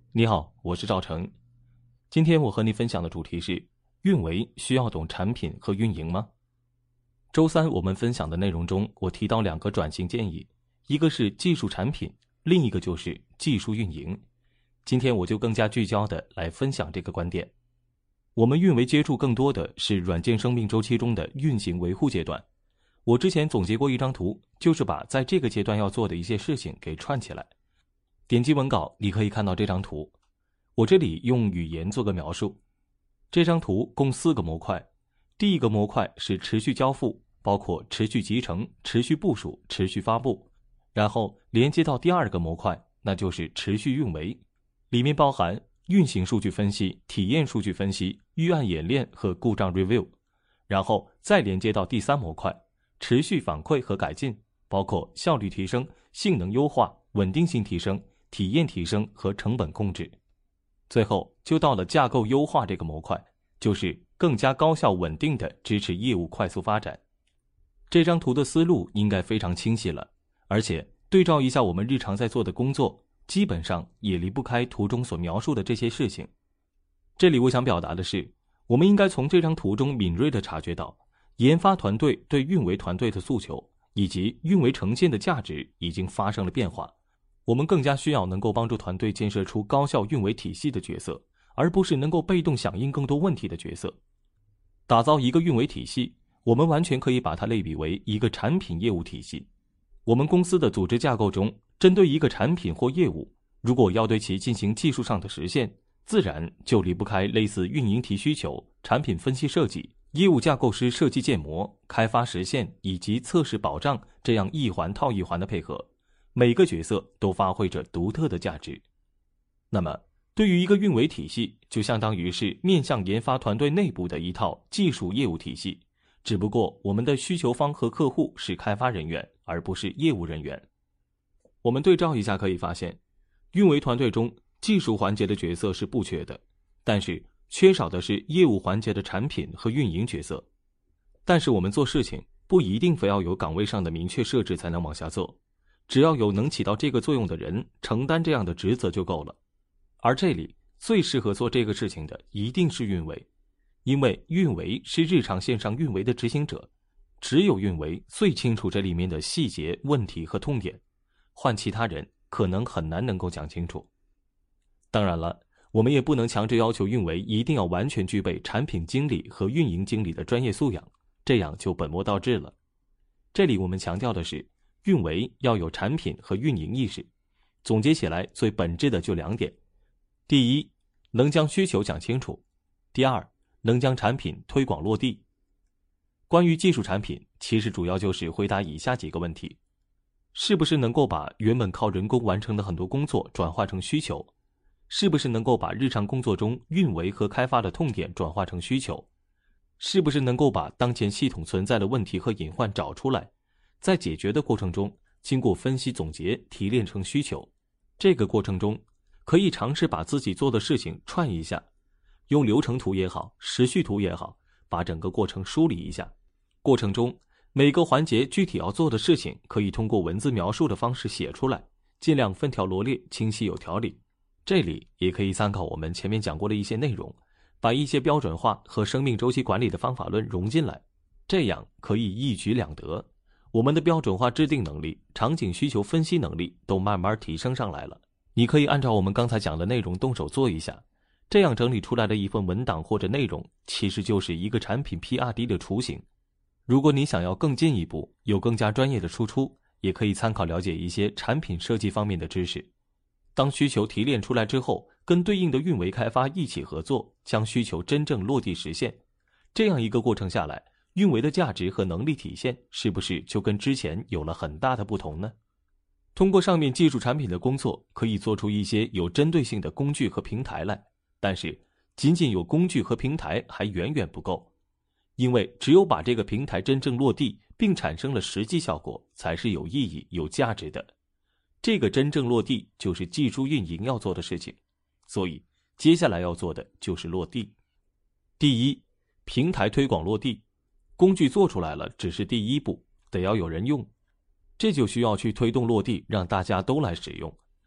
你好，我是赵成。今天我和你分享的主题是：运维需要懂产品和运营吗？周三我们分享的内容中，我提到2个转型建议，一个是技术产品，另一个就是技术运营。今天我就更加聚焦的来分享这个观点。我们运维接触更多的是软件生命周期中的运行维护阶段。我之前总结过一张图，就是把在这个阶段要做的一些事情给串起来。点击文稿，你可以看到这张图。我这里用语言做个描述。这张图共4个模块。第一个模块是持续交付，包括持续集成、持续部署、持续发布。然后连接到第2个模块，那就是持续运维，里面包含运行数据分析、体验数据分析、预案演练和故障 review。然后再连接到第3模块，持续反馈和改进，包括效率提升、性能优化、稳定性提升、体验提升和成本控制。最后就到了架构优化这个模块，就是更加高效稳定的支持业务快速发展。这张图的思路应该非常清晰了，而且对照一下我们日常在做的工作，基本上也离不开图中所描述的这些事情。这里我想表达的是，我们应该从这张图中敏锐地察觉到，研发团队对运维团队的诉求以及运维呈现的价值已经发生了变化。我们更加需要能够帮助团队建设出高效运维体系的角色，而不是能够被动响应更多问题的角色。打造一个运维体系，我们完全可以把它类比为一个产品业务体系。我们公司的组织架构中，针对一个产品或业务，如果要对其进行技术上的实现，自然就离不开类似运营提需求、产品分析设计、业务架构师设计建模、开发实现以及测试保障这样一环套一环的配合。每个角色都发挥着独特的价值。那么，对于一个运维体系，就相当于是面向研发团队内部的一套技术业务体系，只不过我们的需求方和客户是开发人员，而不是业务人员。我们对照一下可以发现，运维团队中技术环节的角色是不缺的，但是缺少的是业务环节的产品和运营角色。但是我们做事情不一定非要有岗位上的明确设置才能往下做，只要有能起到这个作用的人承担这样的职责就够了。而这里最适合做这个事情的一定是运维，因为运维是日常线上运维的执行者，只有运维最清楚这里面的细节、问题和痛点，换其他人可能很难能够讲清楚。当然了，我们也不能强制要求运维一定要完全具备产品经理和运营经理的专业素养，这样就本末倒置了。这里我们强调的是运维要有产品和运营意识，总结起来最本质的就2点。第一，能将需求讲清楚；第2，能将产品推广落地。关于技术产品，其实主要就是回答以下几个问题：是不是能够把原本靠人工完成的很多工作转化成需求？是不是能够把日常工作中运维和开发的痛点转化成需求？是不是能够把当前系统存在的问题和隐患找出来，在解决的过程中，经过分析总结提炼成需求。这个过程中，可以尝试把自己做的事情串一下，用流程图也好，时序图也好，把整个过程梳理一下。过程中，每个环节具体要做的事情，可以通过文字描述的方式写出来，尽量分条罗列，清晰有条理。这里也可以参考我们前面讲过的一些内容，把一些标准化和生命周期管理的方法论融进来，这样可以一举两得。我们的标准化制定能力、场景需求分析能力都慢慢提升上来了。你可以按照我们刚才讲的内容动手做一下，这样整理出来的一份文档或者内容，其实就是一个产品 PRD 的雏形。如果你想要更进一步，有更加专业的输出，也可以参考了解一些产品设计方面的知识。当需求提炼出来之后，跟对应的运维开发一起合作，将需求真正落地实现。这样一个过程下来，运维的价值和能力体现是不是就跟之前有了很大的不同呢？通过上面技术产品的工作，可以做出一些有针对性的工具和平台来，但是仅仅有工具和平台还远远不够，因为只有把这个平台真正落地并产生了实际效果，才是有意义、有价值的。这个真正落地就是技术运营要做的事情，所以接下来要做的就是落地。第一，平台推广落地，工具做出来了只是第一步，得要有人用，这就需要去推动落地，让大家都来使用。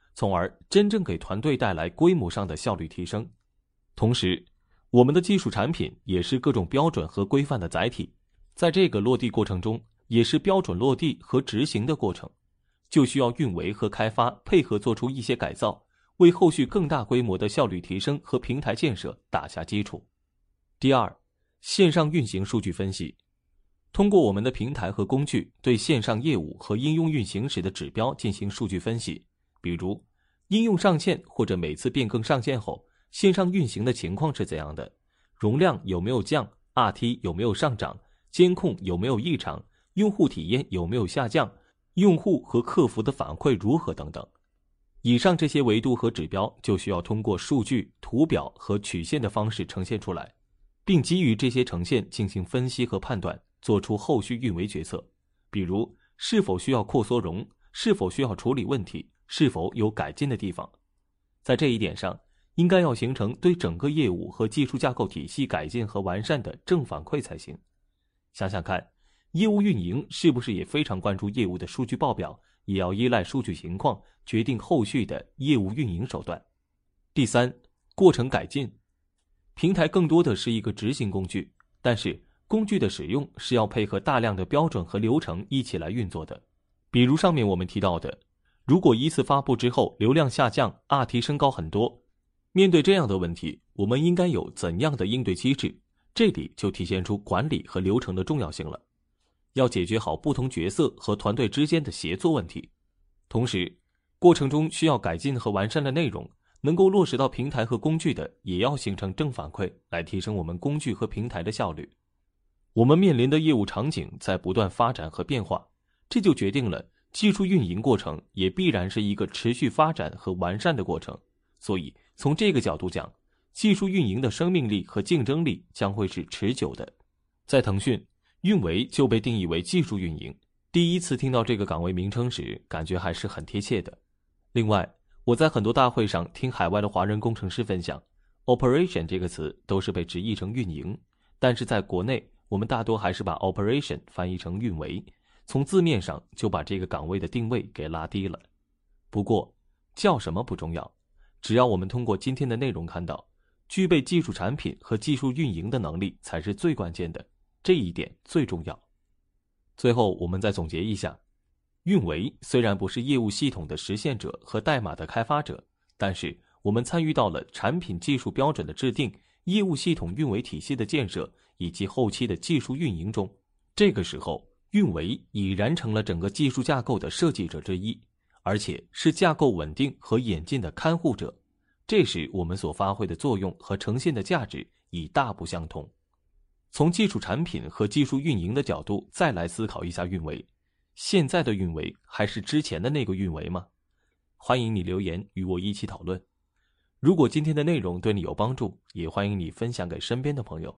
从而真正给团队带来规模上的效率提升。同时，我们的技术产品也是各种标准和规范的载体，在这个落地过程中，也是标准落地和执行的过程，就需要运维和开发配合做出一些改造，为后续更大规模的效率提升和平台建设打下基础。第二，线上运行数据分析。通过我们的平台和工具对线上业务和应用运行时的指标进行数据分析，比如应用上线或者每次变更上线后，线上运行的情况是怎样的，容量有没有降， RT 有没有上涨，监控有没有异常，用户体验有没有下降，用户和客服的反馈如何等等。以上这些维度和指标就需要通过数据、图表和曲线的方式呈现出来，并基于这些呈现进行分析和判断，做出后续运维决策，比如是否需要扩缩容，是否需要处理问题，是否有改进的地方。在这一点上，应该要形成对整个业务和技术架构体系改进和完善的正反馈才行。想想看，业务运营是不是也非常关注业务的数据报表，也要依赖数据情况决定后续的业务运营手段。第三，过程改进。平台更多的是一个执行工具，但是工具的使用是要配合大量的标准和流程一起来运作的。比如上面我们提到的，如果一次发布之后流量下降， RT 升高很多，面对这样的问题，我们应该有怎样的应对机制？这里就体现出管理和流程的重要性了。要解决好不同角色和团队之间的协作问题，同时过程中需要改进和完善的内容能够落实到平台和工具的，也要形成正反馈，来提升我们工具和平台的效率。我们面临的业务场景在不断发展和变化，这就决定了技术运营过程也必然是一个持续发展和完善的过程。所以从这个角度讲，技术运营的生命力和竞争力将会是持久的。在腾讯，运维就被定义为技术运营，第一次听到这个岗位名称时，感觉还是很贴切的。另外，我在很多大会上听海外的华人工程师分享， operation 这个词都是被直译成运营，但是在国内我们大多还是把 operation 翻译成运维，从字面上就把这个岗位的定位给拉低了。不过叫什么不重要，只要我们通过今天的内容看到，具备技术产品和技术运营的能力才是最关键的，这一点最重要。最后我们再总结一下，运维虽然不是业务系统的实现者和代码的开发者，但是我们参与到了产品技术标准的制定、业务系统运维体系的建设以及后期的技术运营中。这个时候，运维已然成了整个技术架构的设计者之一，而且是架构稳定和演进的看护者。这时我们所发挥的作用和呈现的价值已大不相同。从技术产品和技术运营的角度再来思考一下运维，现在的运维还是之前的那个运维吗？欢迎你留言与我一起讨论。如果今天的内容对你有帮助，也欢迎你分享给身边的朋友。